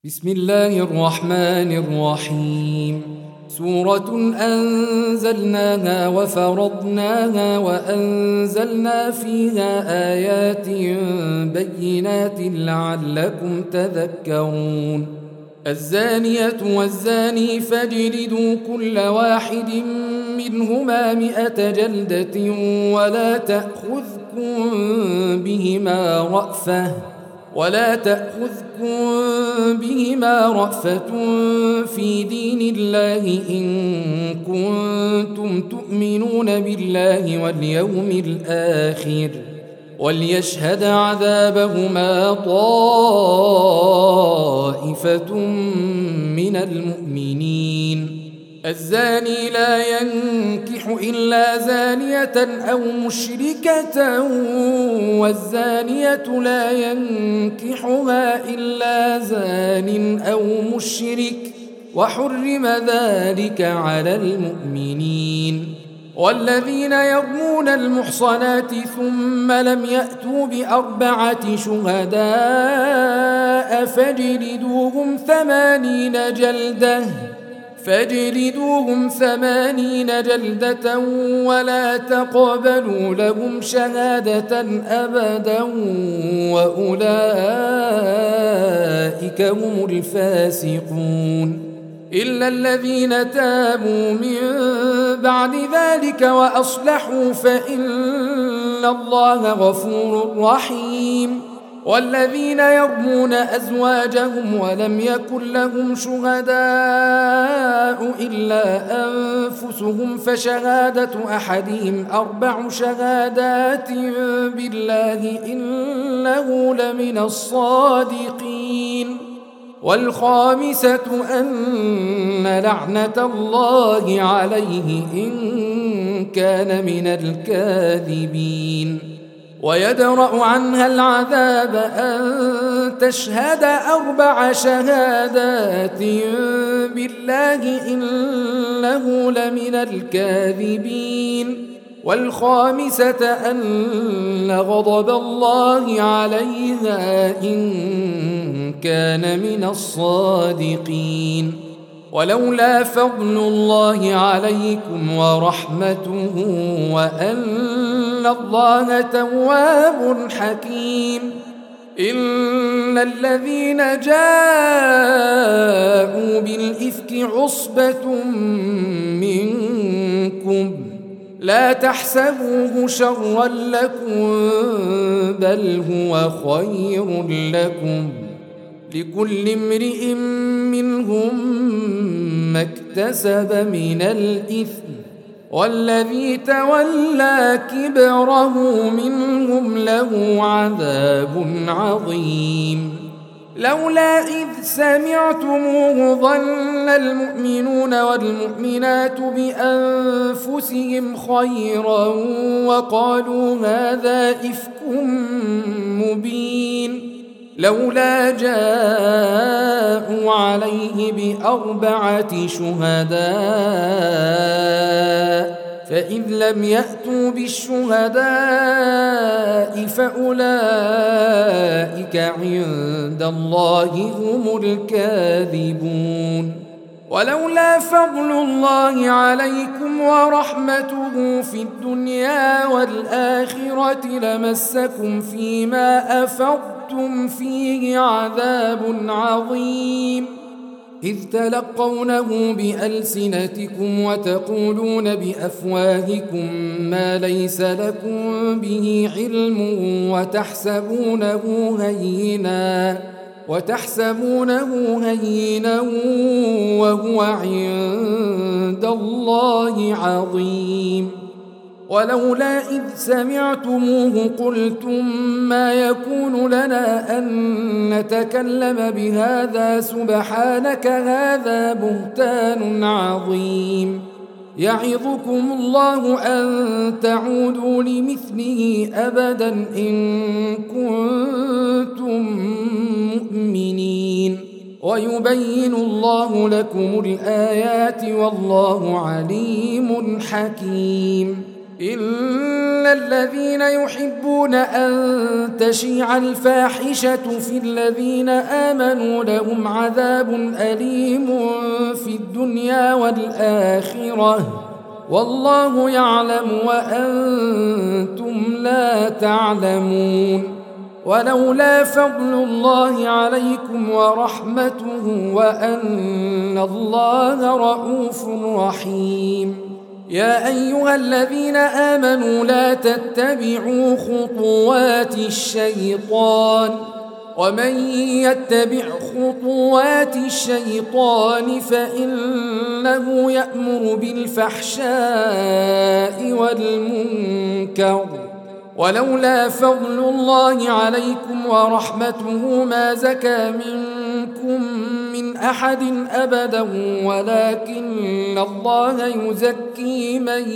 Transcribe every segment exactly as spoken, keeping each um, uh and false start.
بسم الله الرحمن الرحيم. سورة أنزلناها وفرضناها وأنزلنا فيها آيات بينات لعلكم تذكرون. الزانية والزاني فاجلدوا كل واحد منهما مئة جلدة ولا تأخذكم بهما رأفة ولا تأخذكم بهما رأفة في دين الله إن كنتم تؤمنون بالله واليوم الآخر وليشهد عذابهما طائفة من المؤمنين. الزاني لا ينكح إلا زانية أو مشركة والزانية لا ينكحها إلا زان أو مشرك وحرم ذلك على المؤمنين. والذين يرمون المحصنات ثم لم يأتوا بأربعة شهداء فاجلدوهم ثمانين جلدة فاجلدوهم ثمانين جلدة ولا تقبلوا لهم شهادة أبدا وأولئك هم الفاسقون إلا الذين تابوا من بعد ذلك وأصلحوا فإن الله غفور رحيم. والذين يرمون أزواجهم ولم يكن لهم شهداء إلا أنفسهم فشهادة أحدهم أربع شهادات بالله إنه لمن الصادقين. والخامسة أن لعنة الله عليه إن كان من الكاذبين. ويدرأ عنها العذاب أن تشهد أربع شهادات بالله إنه لمن الكاذبين. والخامسة أن غضب الله عليها إن كان من الصادقين. ولولا فضل الله عليكم ورحمته وأن الله تواب حكيم إن الذين جاءوا بالإفك عصبة منكم لا تحسبوه شرا لكم بل هو خير لكم لكل امرئ منهم ما اكتسب من الإثم والذي تولى كبره منهم له عذاب عظيم. لولا إذ سمعتموه ظن المؤمنون والمؤمنات بأنفسهم خيرا وقالوا هذا إفك مبين. لولا جاءوا عليه بأربعة شهداء فإذ لم يأتوا بالشهداء فأولئك عند الله هم الكاذبون. ولولا فضل الله عليكم ورحمته في الدنيا والآخرة لمسكم فيما أفضتم فيه عذاب عظيم إذ تلقونه بألسنتكم وتقولون بأفواهكم ما ليس لكم به علم وتحسبونه هينا وتحسبونه هينا وهو عند الله عظيم. ولولا إذ سمعتموه قلتم ما يكون لنا أن نتكلم بهذا سبحانك هذا بهتان عظيم. يعظكم الله أن تعودوا لمثله أبدا إن كنتم مؤمنين ويبين الله لكم الآيات والله عليم حكيم. إن الذين يحبون أن تشيع الفاحشة في الذين آمنوا لهم عذاب أليم في الدنيا والآخرة والله يعلم وأنتم لا تعلمون. ولولا فضل الله عليكم ورحمته وأن الله رؤوف رحيم. يا أيها الذين آمنوا لا تتبعوا خطوات الشيطان ومن يتبع خطوات الشيطان فإنه يأمر بالفحشاء والمنكر ولولا فضل الله عليكم ورحمته ما زكى منكم من أحد أبدا ولكن الله يزكي من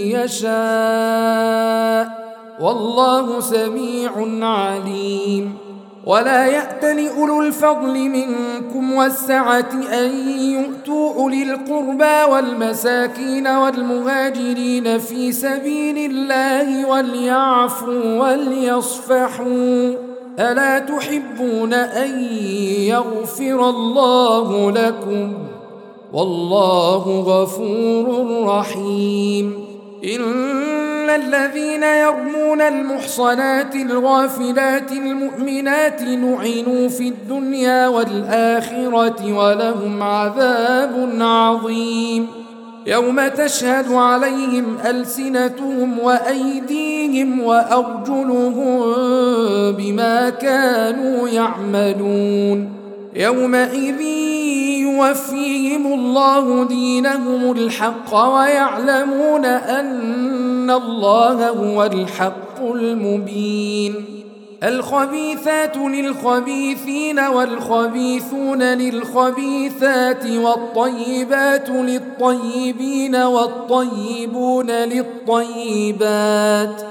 يشاء والله سميع عليم. ولا يأتل أولو الفضل منكم والسعة أن يؤتوا أولي القربى والمساكين والمهاجرين في سبيل الله وليعفوا وليصفحوا ألا تحبون أن يغفر الله لكم والله غفور رحيم. إن الذين يرمون المحصنات الغافلات المؤمنات لعنوا في الدنيا والآخرة ولهم عذاب عظيم. يوم تشهد عليهم ألسنتهم وأيديهم وأرجلهم بما كانوا يعملون يومئذ يوفيهم الله دينهم الحق ويعلمون أن الله هو الحق المبين. الخبيثات للخبيثين والخبيثون للخبيثات والطيبات للطيبين والطيبون للطيبات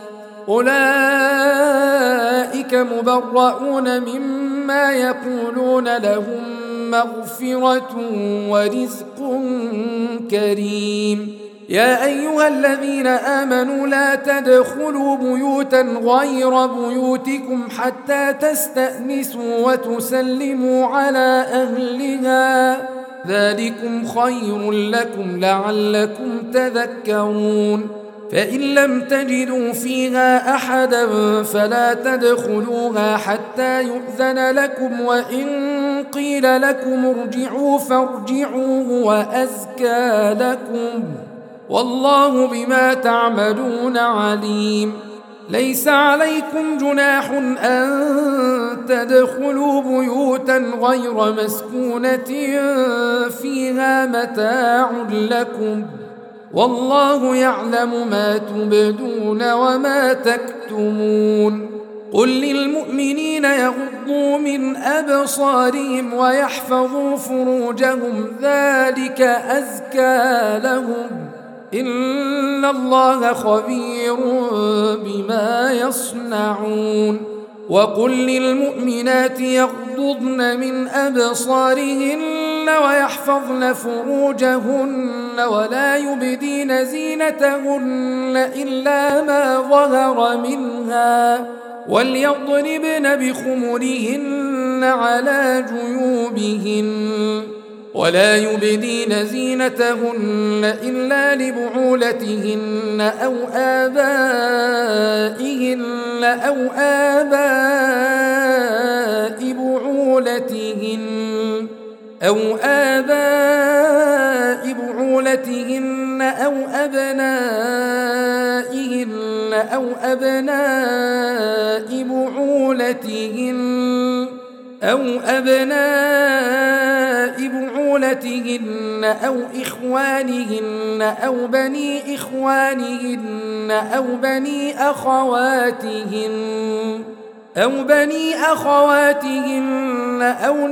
أولئك مبرؤون مما يقولون لهم مغفرة ورزق كريم. يا أيها الذين آمنوا لا تدخلوا بيوتا غير بيوتكم حتى تستأنسوا وتسلموا على أهلها ذلكم خير لكم لعلكم تذكرون. فإن لم تجدوا فيها أحدا فلا تدخلوها حتى يؤذن لكم وإن قيل لكم ارجعوا فارجعوا وأزكى لكم والله بما تعملون عليم. ليس عليكم جناح أن تدخلوا بيوتا غير مسكونة فيها متاع لكم والله يعلم ما تبدون وما تكتمون. قل للمؤمنين يغضوا من أبصارهم ويحفظوا فروجهم ذلك أزكى لهم إن الله خبير بما يصنعون. وقل للمؤمنات يغضضن من أبصارهن ويحفظن فروجهن ولا يبدين زينتهن إلا ما ظهر منها وليضربن بخمرهن على جيوبهن ولا يبدين زينتهن إلا لبعولتهن أو آبائهن أو آباء بعولتهن أو آباء بعولتهن أو أبنائهن أو أبناء بعولتهن أو أبناء بعولتهن أو إخوانهن أو بني إخوانهن أو بني أخواتهن أو بني أخواتهن أو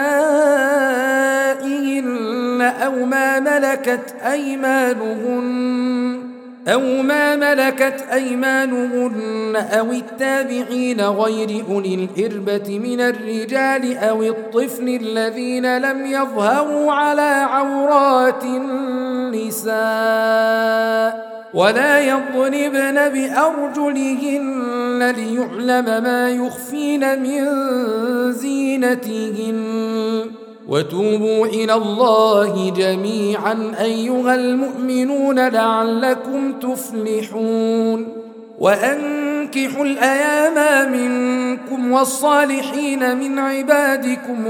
نسائهن أو ما ملكت أيمانهن أو ما ملكت أيمانهن أو التابعين غير أولي الإربة من الرجال أو الطفل الذين لم يظهروا على عورات النساء ولا يضربن بأرجلهن ليعلم ما يخفين من زينتهن وتوبوا إلى الله جميعا أيها المؤمنون لعلكم تفلحون وأنكحوا الأيام منكم والصالحين من عبادكم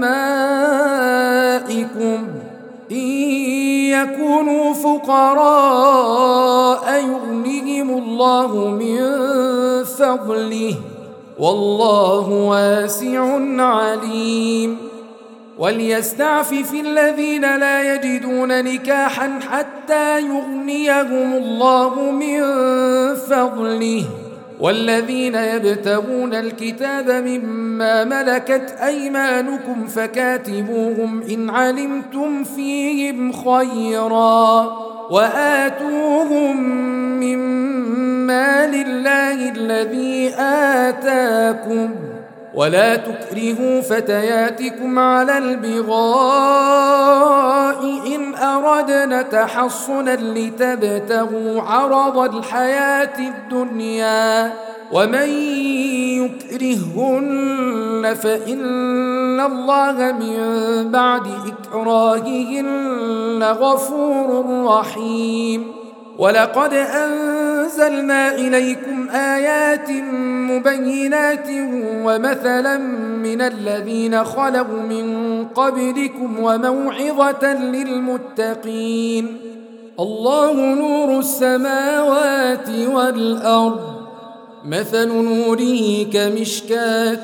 وإمائكم إن يكونوا فقراء يغنيهم الله من فضله والله واسع عليم وليستعفف الذين لا يجدون نكاحا حتى يغنيهم الله من فضله والذين يبتغون الكتاب مما ملكت أيمانكم فكاتبوهم إن علمتم فيهم خيرا وآتوهم مما لله الذي آتاكم ولا تكرهوا فتياتكم على البغاء إن أردنا تحصنا لتبتغوا عرض الحياة الدنيا ومن يكرهن فإن الله من بعد إكراههن غفور رحيم ولقد أنزلنا إليكم آيات مبينات ومثلا من الذين خلوا من قبلكم وموعظة للمتقين الله نور السماوات والأرض مثل نوره كمشكاة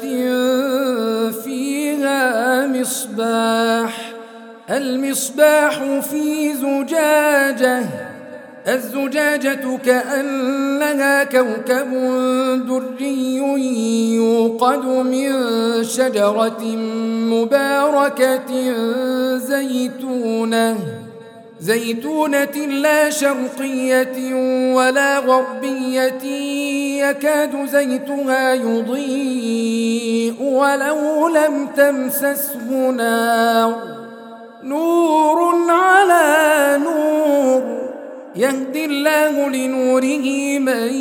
فيها مصباح المصباح في زجاجة الزجاجة كأنها كوكب دري يوقد من شجرة مباركة زيتونة زيتونة لا شرقية ولا غربية يكاد زيتها يضيء ولو لم تمسسه نار نور على نور يهدي الله لنوره من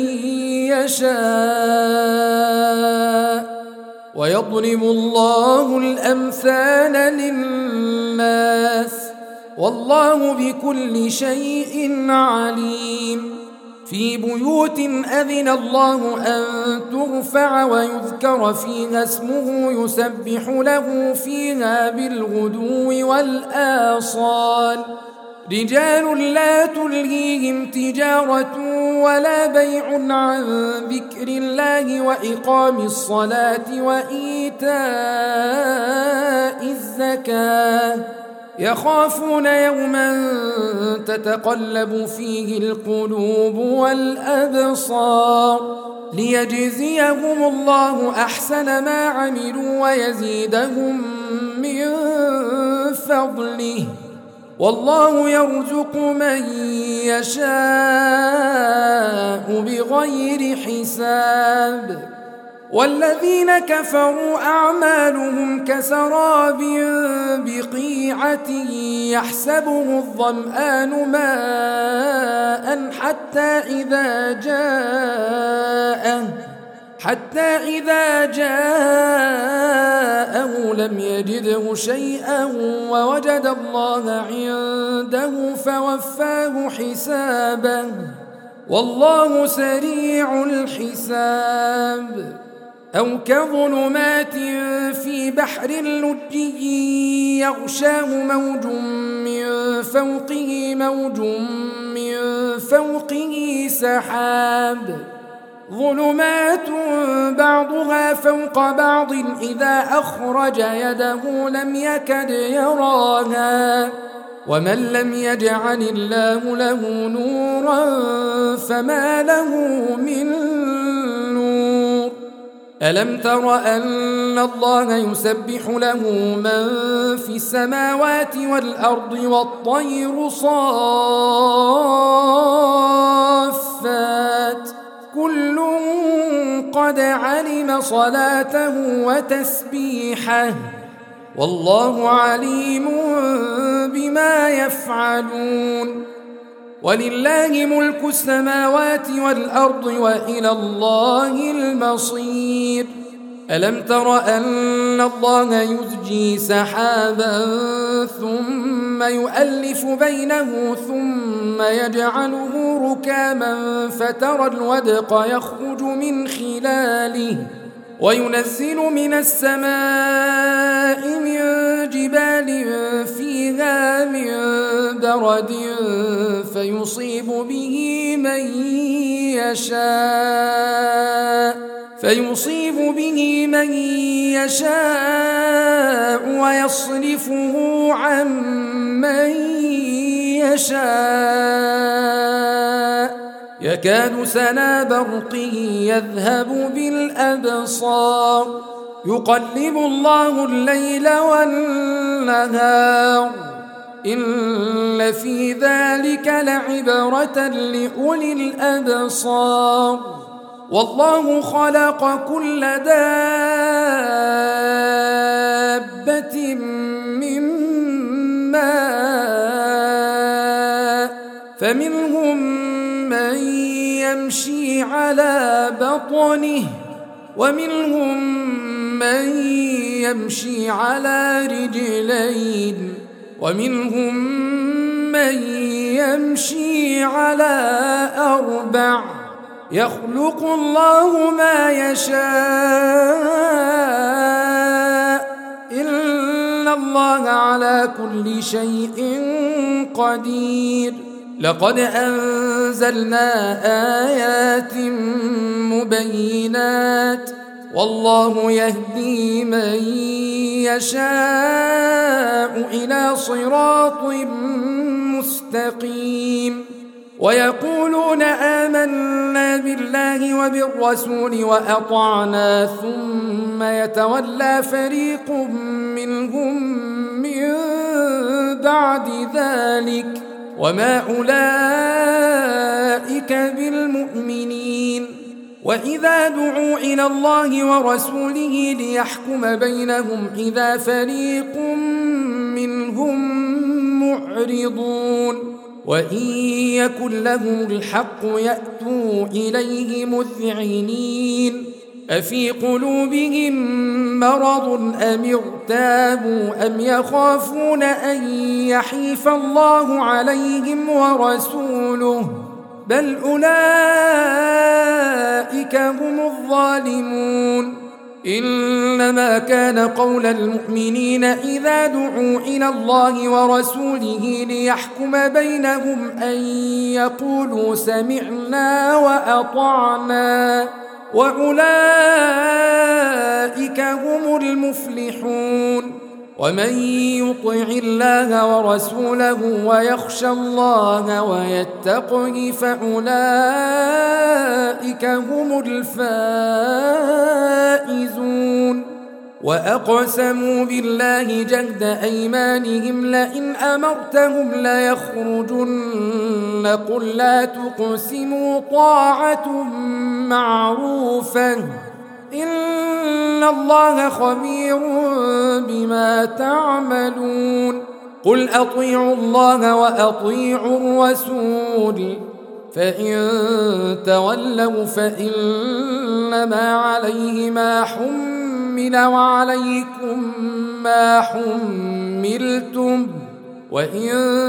يشاء ويضرب الله الأمثال للناس والله بكل شيء عليم في بيوت أذن الله أن ترفع ويذكر فيها اسمه يسبح له فيها بالغدو والآصال رجال لا تلهيهم تجارة ولا بيع عن ذكر الله وإقام الصلاة وإيتاء الزكاة يخافون يوما تتقلب فيه القلوب والأبصار ليجزيهم الله أحسن ما عملوا ويزيدهم من فضله والله يرزق من يشاء بغير حساب والذين كفروا أعمالهم كسراب بقيعة يحسبه الظمآن ماء حتى إذا جاءه حتى إذا جاءه لم يجده شيئا ووجد الله عنده فوفاه حسابه والله سريع الحساب أو كظلمات في بحر لجي يغشاه موج من فوقه موج من فوقه سحاب ظلمات بعضها فوق بعض إذا أخرج يده لم يكد يراها ومن لم يجعل الله له نورا فما له من نور ألم تر أن الله يسبح له من في السماوات والأرض والطير صافات كل قد علم صلاته وتسبيحه والله عليم بما يفعلون ولله ملك السماوات والأرض وإلى الله المصير. ألم تر أن الله يزجي سحابا ثم يؤلف بينه ثم يجعله ركاما فترى الودق يخرج من خلاله وينزل من السماء من جبال فيها من برد فيصيب به من يشاء فيصيب به من يشاء ويصرفه عن من يشاء يكاد سنا برقه يذهب بالأبصار يقلب الله الليل والنهار إن في ذلك لعبرة لأولي الأبصار والله خلق كل دابة من ماء فمنهم من يمشي على بطنه ومنهم من يمشي على رجلين ومنهم من يمشي على أربع يخلق الله ما يشاء إن الله على كل شيء قدير. لقد أنزلنا آيات مبينات والله يهدي من يشاء إلى صراط مستقيم. ويقولون آمنا بالله وبالرسول وأطعنا ثم يتولى فريق منهم من بعد ذلك وما أولئك بالمؤمنين. وإذا دعوا إلى الله ورسوله ليحكم بينهم إذا فريق منهم معرضون وإن يكن لهم الحق يأتوا إليه مذعنين أفي قلوبهم مرض أم ارتابوا أم يخافون أن يحيف الله عليهم ورسوله بل أولئك هم الظالمون. إنما كان قول المؤمنين إذا دعوا إلى الله ورسوله ليحكم بينهم أن يقولوا سمعنا وأطعنا وأولئك هم المفلحون. ومن يطع الله ورسوله ويخشى الله ويتقه فأولئك هم الفائزون. وأقسموا بالله جهد أيمانهم لئن أمرتهم ليخرجن قل لا تقسموا طاعة معروفة إن الله خبير بما تعملون. قل أطيعوا الله وأطيعوا الرسول فإن تولوا فإنما عليه ما حمل وعليكم ما حملتم وإن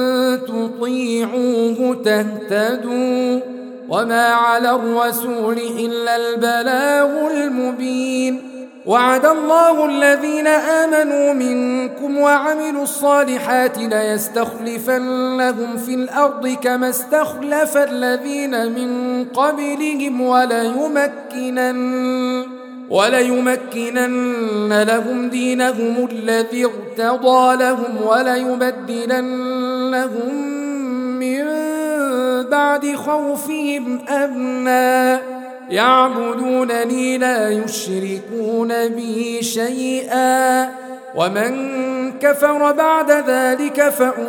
تطيعوه تهتدوا وما على الرسول إلا البلاغ المبين. وعد الله الذين آمنوا منكم وعملوا الصالحات ليستخلفنهم في الأرض كما استخلف الذين من قبلهم وليمكنن, وليمكنن لهم دينهم الذي ارتضى لهم وليبدلنهم من بعد خوفهم أمنا يعبدونني لا يشركون بي شيئا ومن كفر بعد ذلك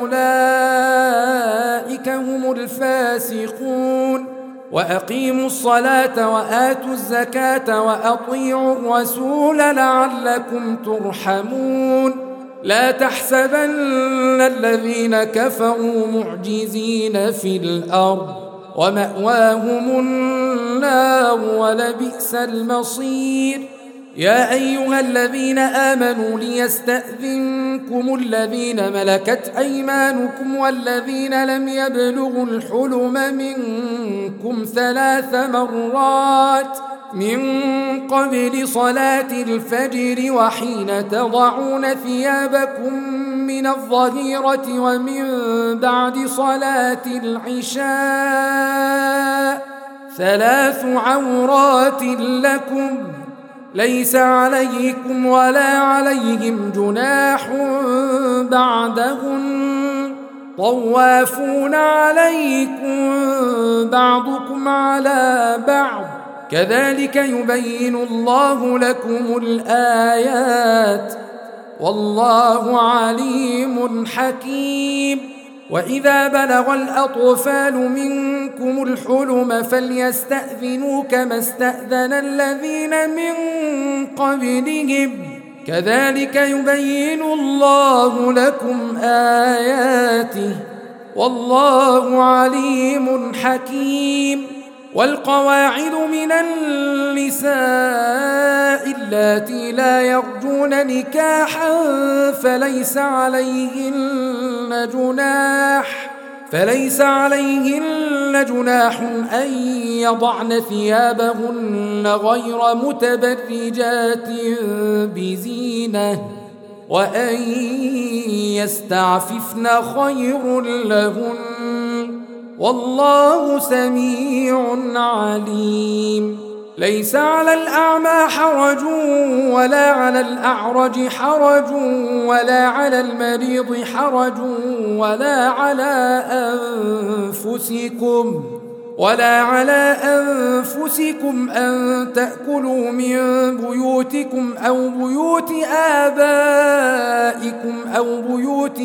فأولئك هم الفاسقون. وأقيموا الصلاة وآتوا الزكاة وأطيعوا الرسول لعلكم ترحمون. لا تحسبن الذين كفروا معجزين في الأرض ومأواهم النار ولبئس المصير. يا أيها الذين آمنوا ليستأذنكم الذين ملكت أيمانكم والذين لم يبلغوا الحلم منكم ثلاث مرات من قبل صلاة الفجر وحين تضعون ثيابكم من الظهيرة ومن بعد صلاة العشاء ثلاث عورات لكم ليس عليكم ولا عليهم جناح بعدهن طوافون عليكم بعضكم على بعض كذلك يبين الله لكم الآيات والله عليم حكيم. وإذا بلغ الأطفال منكم الحلم فليستأذنوا كما استأذن الذين من قبلهم كذلك يبين الله لكم آياته والله عليم حكيم. والقواعد من النساء اللاتي لا يرجون نكاحا فليس عليهن جناح فليس عليهن جناح أن يضعن ثيابهن غير متبرجات بزينة وأن يستعففن خير لهن والله سميع عليم. ليس على الأعمى حرج ولا على الأعرج حرج ولا على المريض حرج ولا على أنفسكم ولا على أنفسكم أن تأكلوا من بيوتكم أو بيوت آبائكم أو بيوت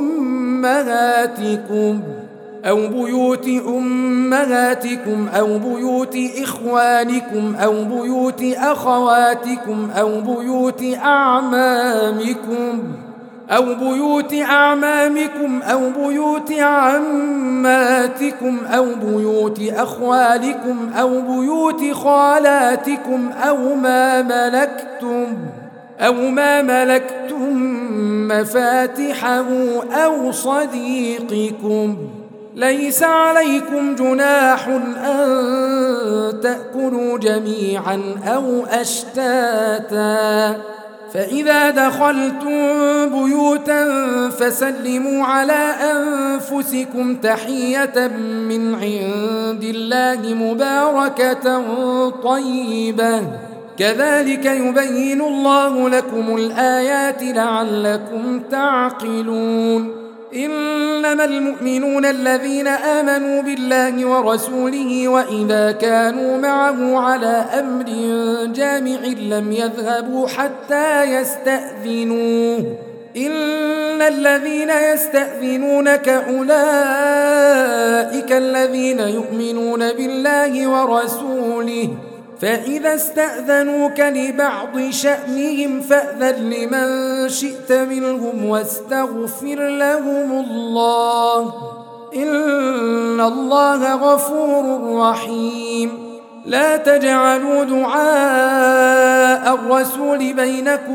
أمهاتكم أو بيوت أمهاتكم أو بيوت إخوانكم أو بيوت أخواتكم أو بيوت أعمامكم أو بيوت أعمامكم أو بيوت عماتكم أو بيوت أخوالكم أو بيوت خالاتكم أو ما ملكتم أو ما ملكتم مفاتحه أو صديقكم. ليس عليكم جناح أن تأكلوا جميعا أو أشتاتا فإذا دخلتم بيوتا فسلموا على أنفسكم تحية من عند الله مباركة طيبة كذلك يبين الله لكم الآيات لعلكم تعقلون. إنما المؤمنون الذين آمنوا بالله ورسوله وإذا كانوا معه على أمر جامع لم يذهبوا حتى يستأذنوه إن الذين يستأذنونك أولئك الذين يؤمنون بالله ورسوله فإذا استأذنوك لبعض شأنهم فأذن لمن شئت منهم واستغفر لهم الله إن الله غفور رحيم. لا تجعلوا دعاء الرسول بينكم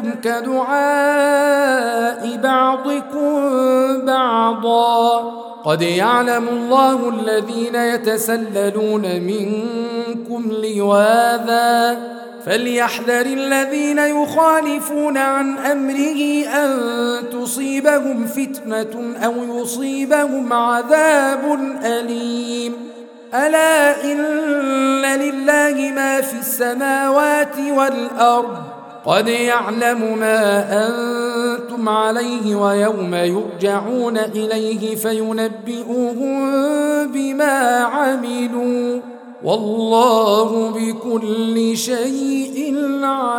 كدعاء بعضكم بعضا قد يعلم الله الذين يتسللون منكم لواذا فليحذر الذين يخالفون عن أمره أن تصيبهم فتنة أو يصيبهم عذاب أليم. ألا إن لله ما في السماوات والأرض قد يعلم ما أنتم عليه ويوم يرجعون إليه فينبئهم بما عملوا والله بكل شيء عليم.